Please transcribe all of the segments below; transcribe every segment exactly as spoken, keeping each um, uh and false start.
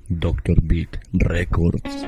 Doctor Beat Records.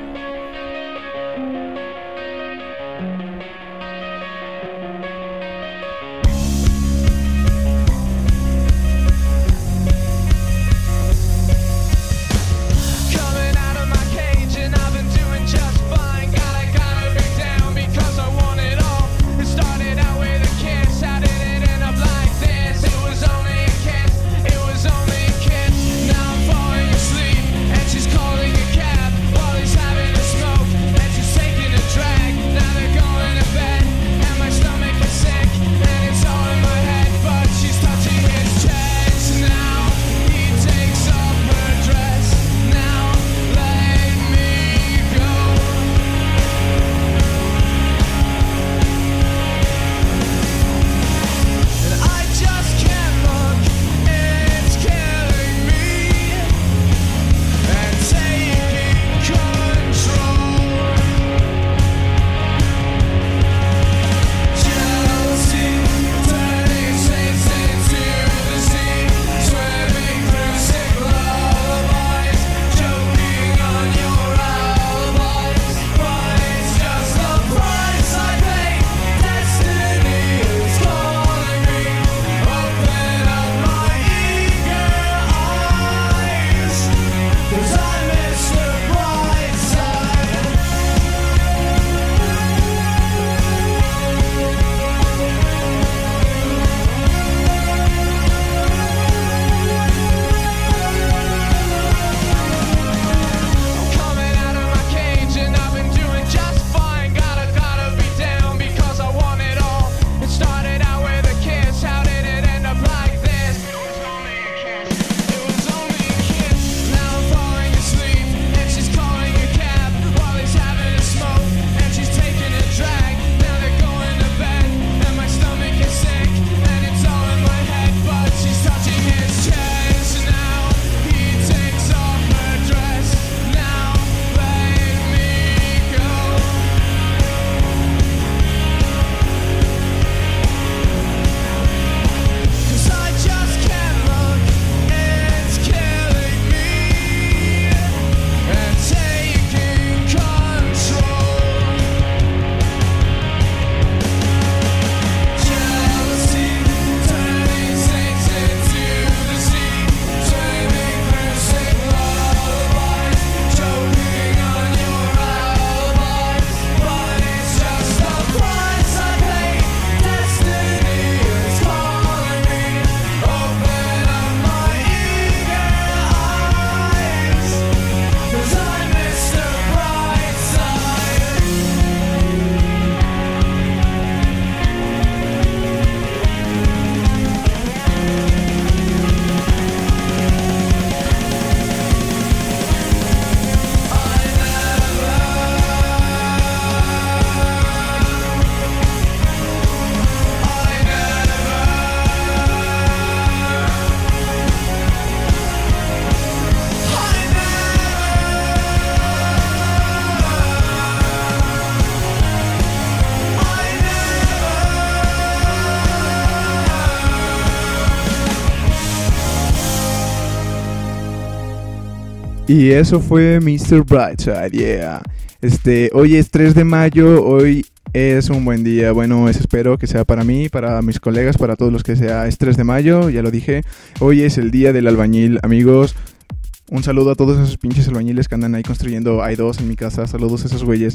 Y eso fue mister Brightside, yeah. Este, hoy es tres de mayo, hoy es un buen día. Bueno, eso espero que sea para mí, para mis colegas, para todos los que sea. Es tres de mayo, ya lo dije. Hoy es el día del albañil, amigos. Un saludo a todos esos pinches albañiles que andan ahí construyendo. Hay dos en mi casa, saludos a esos güeyes.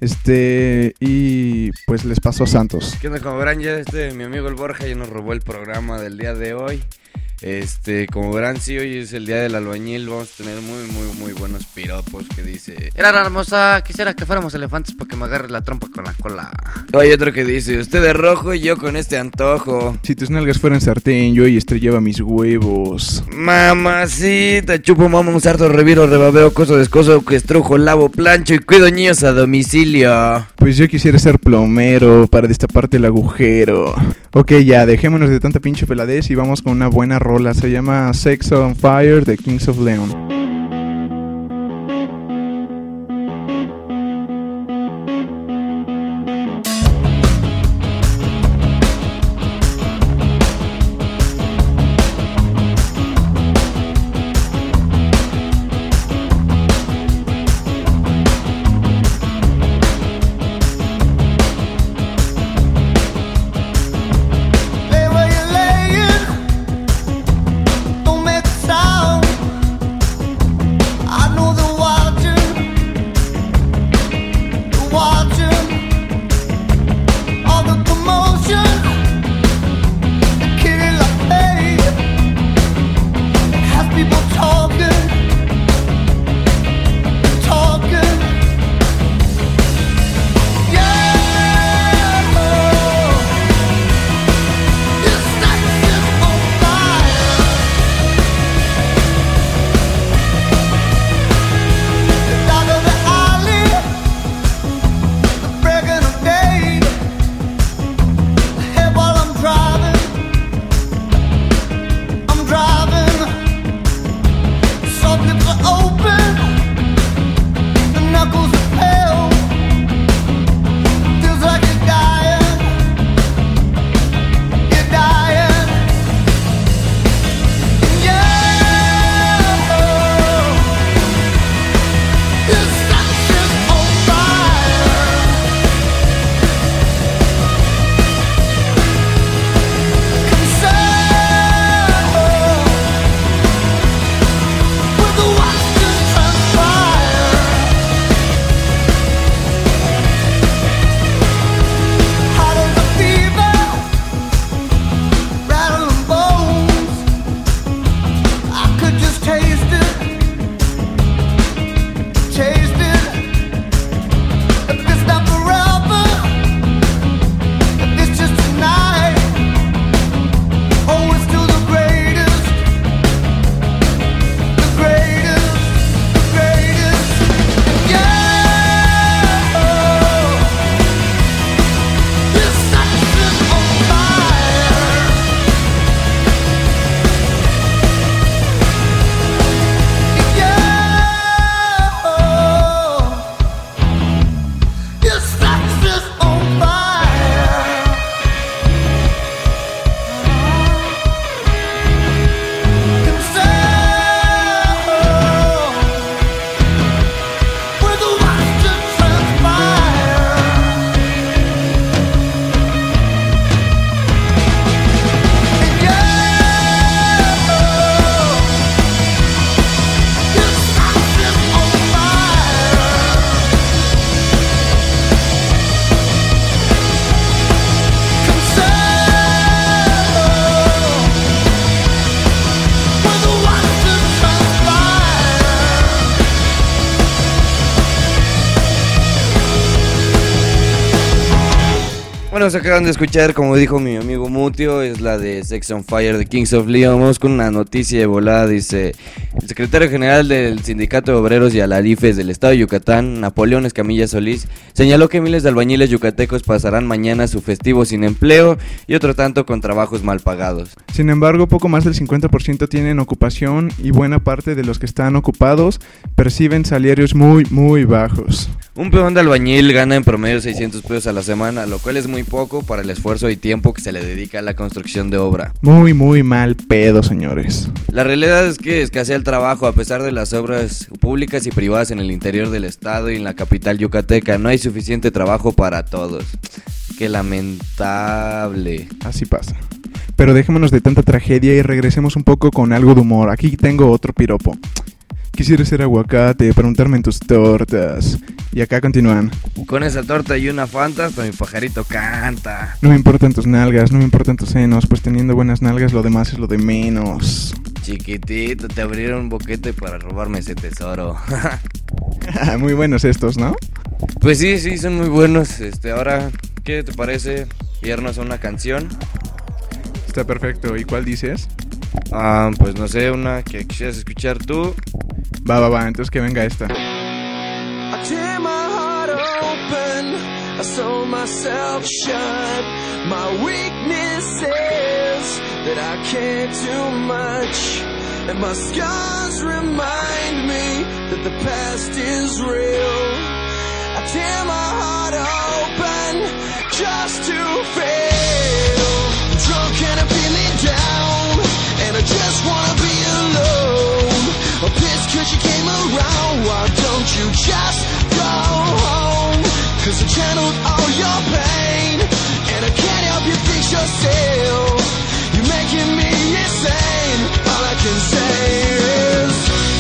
Este, y pues les paso a Santos. ¿Qué onda, como verán? Ya este, mi amigo el Borja ya nos robó el programa del día de hoy. Este, como verán, sí, hoy es el día del albañil. Vamos a tener muy, muy, muy buenos piropos que dice: Era hermosa, quisiera que fuéramos elefantes para que me agarre la trompa con la cola. Hay otro que dice: usted de rojo y yo con este antojo. Si tus nalgas fueran sartén, yo hoy estrellaba mis huevos. Mamacita, chupo, mamo, un sarto, reviro, rebabeo, coso, descoso, que estrujo, lavo, plancho y cuido niños a domicilio. Pues yo quisiera ser plomero para destaparte el agujero. Ok, ya, dejémonos de tanta pinche peladez y vamos con una buena rola. Se llama Sex on Fire de Kings of Leon. Bueno, se acaban de escuchar, como dijo mi amigo Mutio, es la de Sex on Fire de Kings of Leon. Vamos con una noticia de volada, dice: el secretario general del Sindicato de Obreros y Alarifes del Estado de Yucatán, Napoleón Escamilla Solís, señaló que miles de albañiles yucatecos pasarán mañana su festivo sin empleo y otro tanto con trabajos mal pagados. Sin embargo, poco más del cincuenta por ciento tienen ocupación y buena parte de los que están ocupados perciben salarios muy, muy bajos. Un peón de albañil gana en promedio seiscientos pesos a la semana, lo cual es muy poco para el esfuerzo y tiempo que se le dedica a la construcción de obra. Muy, muy mal pedo, señores. La realidad es que escasea el trabajo a pesar de las obras públicas y privadas en el interior del estado y en la capital yucateca. No hay suficiente trabajo para todos. Qué lamentable. Así pasa. Pero dejémonos de tanta tragedia y regresemos un poco con algo de humor. Aquí tengo otro piropo. Quisiera ser aguacate, preguntarme en tus tortas. Y acá continúan. Con esa torta y una Fanta, hasta mi pajarito canta. No me importan tus nalgas, no me importan tus senos, pues teniendo buenas nalgas lo demás es lo de menos. Chiquitito, te abrieron un boquete para robarme ese tesoro. Muy buenos estos, ¿no? Pues sí, sí, son muy buenos. Este, ahora, ¿qué te parece irnos a una canción? Está perfecto. ¿Y cuál dices? Ah, pues no sé, una que quisieras escuchar tú. Va, va, va, entonces que venga esta. I tear my heart open, I sew myself shut. My weakness is that I can't do much, and my scars remind me that the past is real. I tear my heart open just to fail. I'm drunk and I'm feeling down, and I just wanna be alone. I'm pissed cause you came around, why don't you just go home? Cause I channeled all your pain, and I can't help you fix yourself. You're making me insane, all I can say is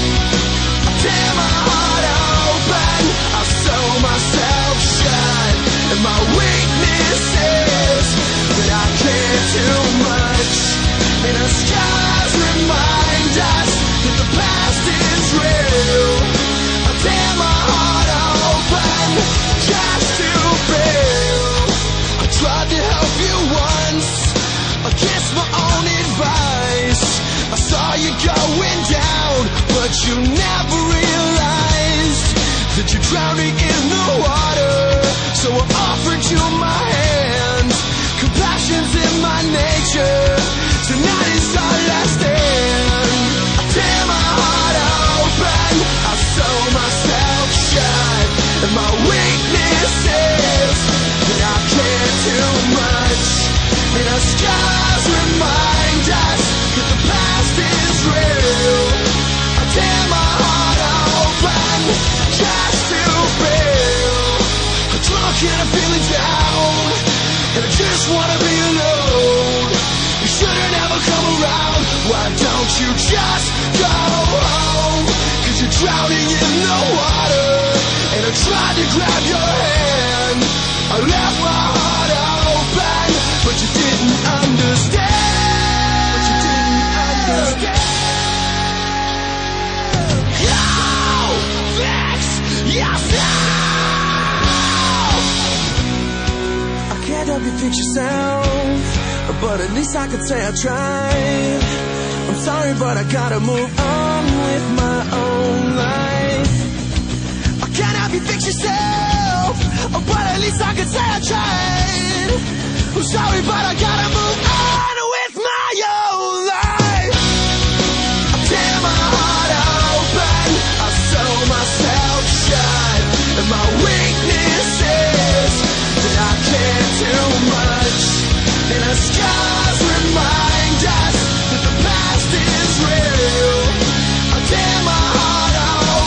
I tear my heart open, I sew myself shut, and my weakness is that I can't do much, and the scars remind us that the past is real. I tear my heart open just to feel. I tried to help you once against my own advice. I saw you going down, but you never realized that you're drowning in the water. So I offered you my hand. Compassion's in my nature. Tonight is our last stand. I tear my heart open, I sew myself shut, and my weakness is that I can't do much, and our scars remind us that the past is real. I tear my heart open just to feel. I'm drunk and I'm feeling down, and I just wanna be alone. You should've never come around, why don't you just go home? Cause you're drowning in the water, and I tried to grab your hand. I left my heart open, but you didn't understand. But you didn't understand. You fix yourself. I can't help you fix yourself, but at least I could say I tried. I'm sorry, but I gotta move on with my own life. I can't help you fix yourself, but at least I could say I tried. I'm sorry, but I gotta move on with my own life. I tear my heart open, I sew myself shut, and my weakness is that I can't do much, and the scars remind us that the past is real. I tear my heart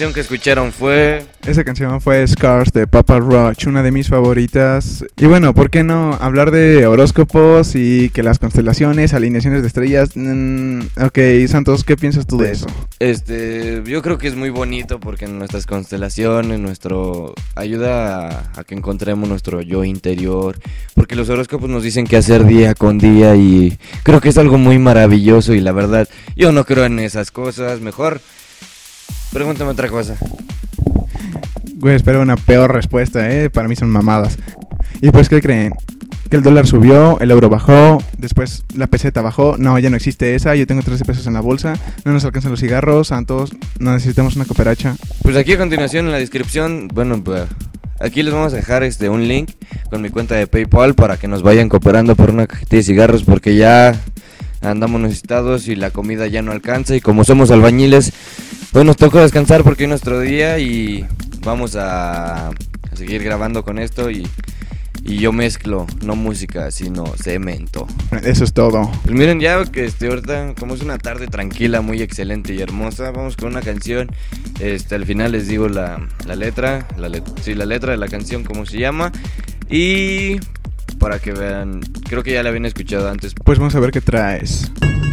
canción que escucharon fue... Esa canción fue Scars de Papa Roach, una de mis favoritas. Y bueno, ¿por qué no hablar de horóscopos y que las constelaciones, alineaciones de estrellas? Mm, ok, Santos, ¿qué piensas tú de eso? Este, yo creo que es muy bonito porque en nuestras constelaciones, nuestro ayuda a, a que encontremos nuestro yo interior, porque los horóscopos nos dicen qué hacer día con día y creo que es algo muy maravilloso y la verdad, yo no creo en esas cosas. Mejor, pregúntame otra cosa. Güey, espero una peor respuesta, eh, para mí son mamadas. ¿Y pues qué creen? Que el dólar subió, el euro bajó, después la peseta bajó. No, ya no existe esa, yo tengo trece pesos en la bolsa. No nos alcanzan los cigarros, Santos, no necesitamos una cooperacha. Pues aquí a continuación en la descripción, bueno, pues aquí les vamos a dejar este un link con mi cuenta de PayPal para que nos vayan cooperando por una cajetilla de cigarros porque ya andamos necesitados y la comida ya no alcanza y como somos albañiles, pues nos tocó descansar porque es nuestro día y vamos a, a seguir grabando con esto y, y yo mezclo, no música, sino cemento. Eso es todo. Pues miren, ya que este, ahorita, como es una tarde tranquila, muy excelente y hermosa, vamos con una canción. Este, al final les digo la, la letra, la let- sí, la letra de la canción, cómo se llama. Y para que vean, creo que ya la habían escuchado antes. Pues vamos a ver qué traes.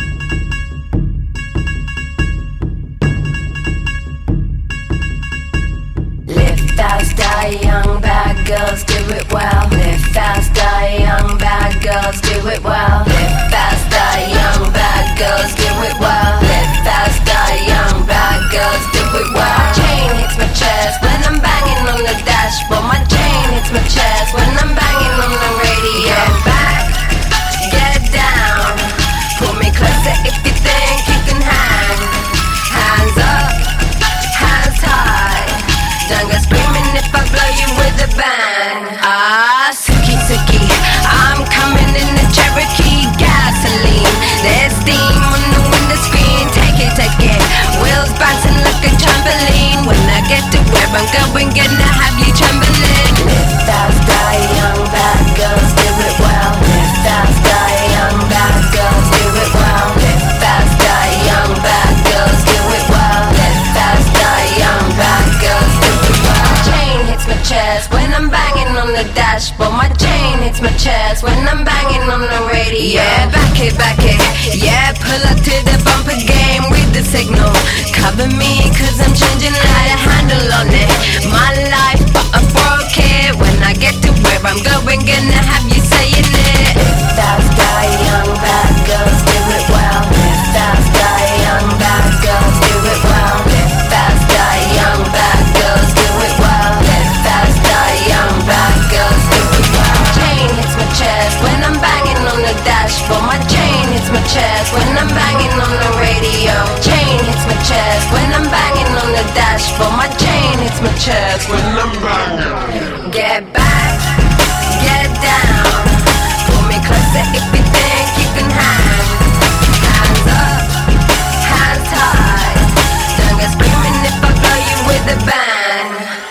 Live fast, die young, bad girls do it well. Live fast, die young, bad girls do it well. Live fast, die young, bad girls do it well. Live fast, die young, bad girls do it well. My chain hits my chest when I'm banging on the dashboard. My chain hits my chest when I'm banging on the radio. Get back, get down, pull me closer if you think you can hang. Hands up, hands high. Don't go screaming if I blow you with a bang. Ah, Suki Suki, I'm coming in the Cherokee gasoline. There's steam on the window screen. Take it, take it. Wheels bouncing like a trampoline. When I get to where I'm going, gonna have you trembling. Live fast, die young, bad girls do it well. Live fast, die young, bad girls do it well. Live fast, die young, bad girls do it well. Live fast, die young, bad girls do it well. My chain hits my chest when I'm banging on the dashboard. My chain hits my chest when I'm banging on the radio. Yeah, back it, back it. Yeah, pull up to the bumper game with the signal. Cover me cause I'm changing how to handle on it. My life, but I broke it. When I get to where I'm going, gonna have you saying it. Live fast, die young, bad girls do it well. Live fast, die young, bad girls do it well. Live fast, die young, bad girls do it well. Live fast, die young, bad girls do it well. My chain hits my chest when I'm banging on the dashboard. My chain hits my chest when I'm banging on the radio. Chain hits my chest when I'm banging on the dashboard. My chain hits my chest when I'm banging. Get back, get down, pull me closer if you think you can hang. Hands up, hands high. Don't go screaming if I blow you with a bang.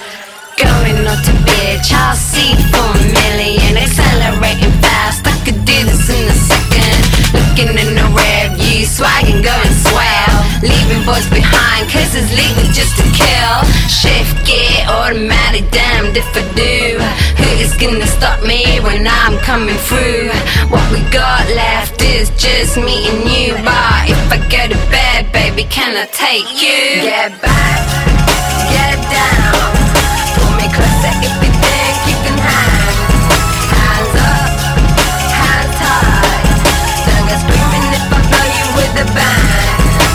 Going on to bitch, I'll see for a million. Accelerating fast, I could do this in a second. Looking in the rear view, swagging, going swell. Leaving boys behind, cause it's legal just to kill. Shift gear, automatic, damned if I do. Who is gonna stop me when I'm coming through? What we got left is just me and you. But if I go to bed, baby, can I take you? Get back, get down, pull me closer if you think you can hang. Hands up, hands high. Don't go screaming if I blow you with a bang.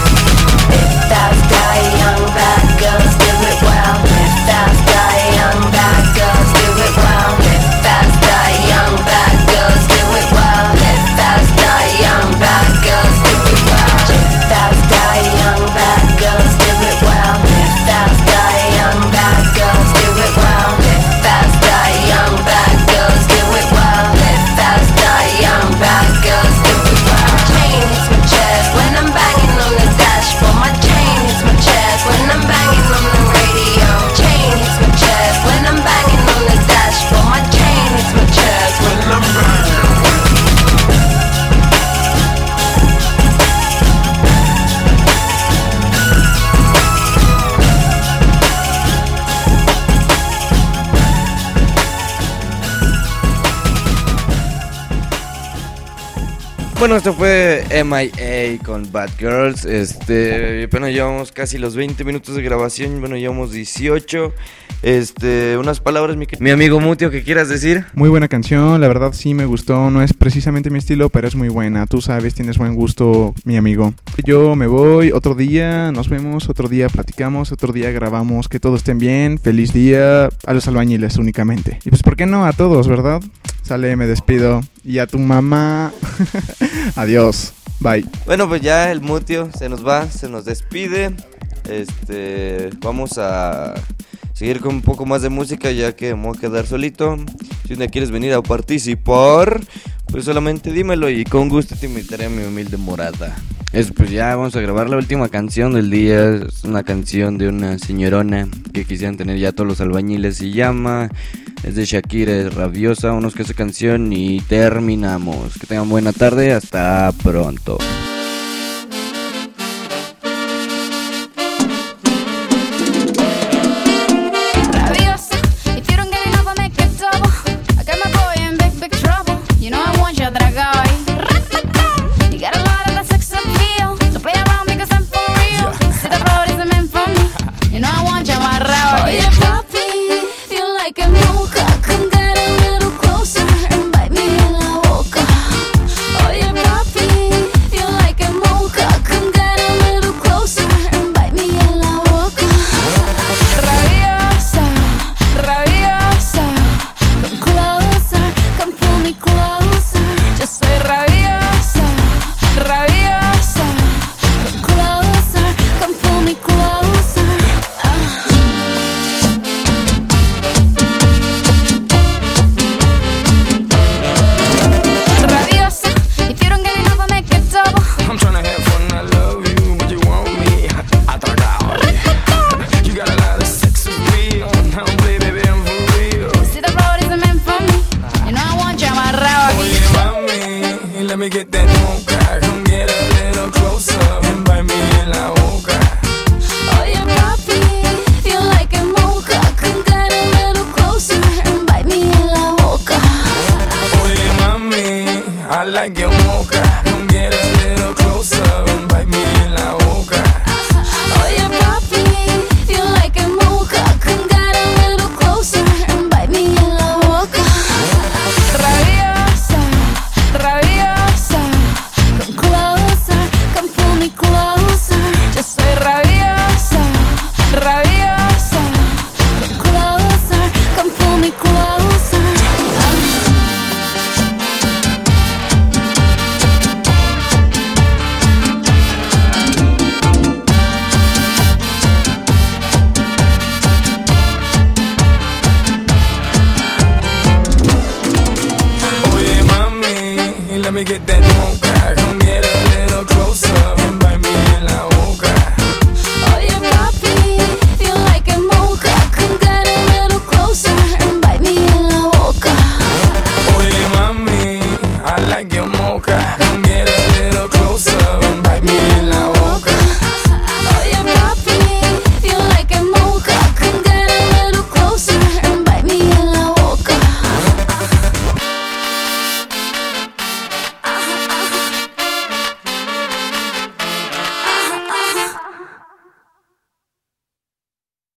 Live fast, die young, bad girls do it well. Live fast, die young, bad girls do it well. Live fast, die young, bad girls do it well. Live fast, die young, bad girls do it well. Live fast, die young, bad girls do it well. Live fast, die young, bad girls do it well. Live fast. Bueno, esto fue M I A con Bad Girls. Este, bueno, llevamos casi los veinte minutos de grabación. Bueno, llevamos dieciocho. Este, unas palabras, mi, mi amigo Mutio, ¿qué quieras decir? Muy buena canción, la verdad sí me gustó. No es precisamente mi estilo, pero es muy buena. Tú sabes, tienes buen gusto, mi amigo. Yo me voy, otro día nos vemos, otro día platicamos, otro día grabamos. Que todos estén bien, feliz día a los albañiles únicamente. Y pues, ¿por qué no a todos, verdad? Sale, me despido. Y a tu mamá. Adiós. Bye. Bueno, pues ya el Mutio se nos va, se nos despide. Este, vamos a seguir con un poco más de música, ya que me voy a quedar solito. Si un día quieres venir a participar, pues solamente dímelo y con gusto te invitaré a mi humilde morada. Eso, pues ya vamos a grabar la última canción del día. Es una canción de una señorona que quisieran tener ya todos los albañiles. Se llama, es de Shakira, es Rabiosa. Unos que esa canción y terminamos. Que tengan buena tarde, hasta pronto. Let me get that mocha. Come get a little closer and bite me en la boca. Oye papi, feel like a mocha. Come get a little closer and bite me en la boca. Oye mami, I like your mocha. Come get a little closer and bite me en la boca. Oye papi, feel like a mocha. Come get a little closer and bite me en la boca. Rabiosa, rabiosa. Come closer, come pull me closer. Yo soy rabiosa, rabiosa. Come closer, come pull me closer. Oye mami, let me get that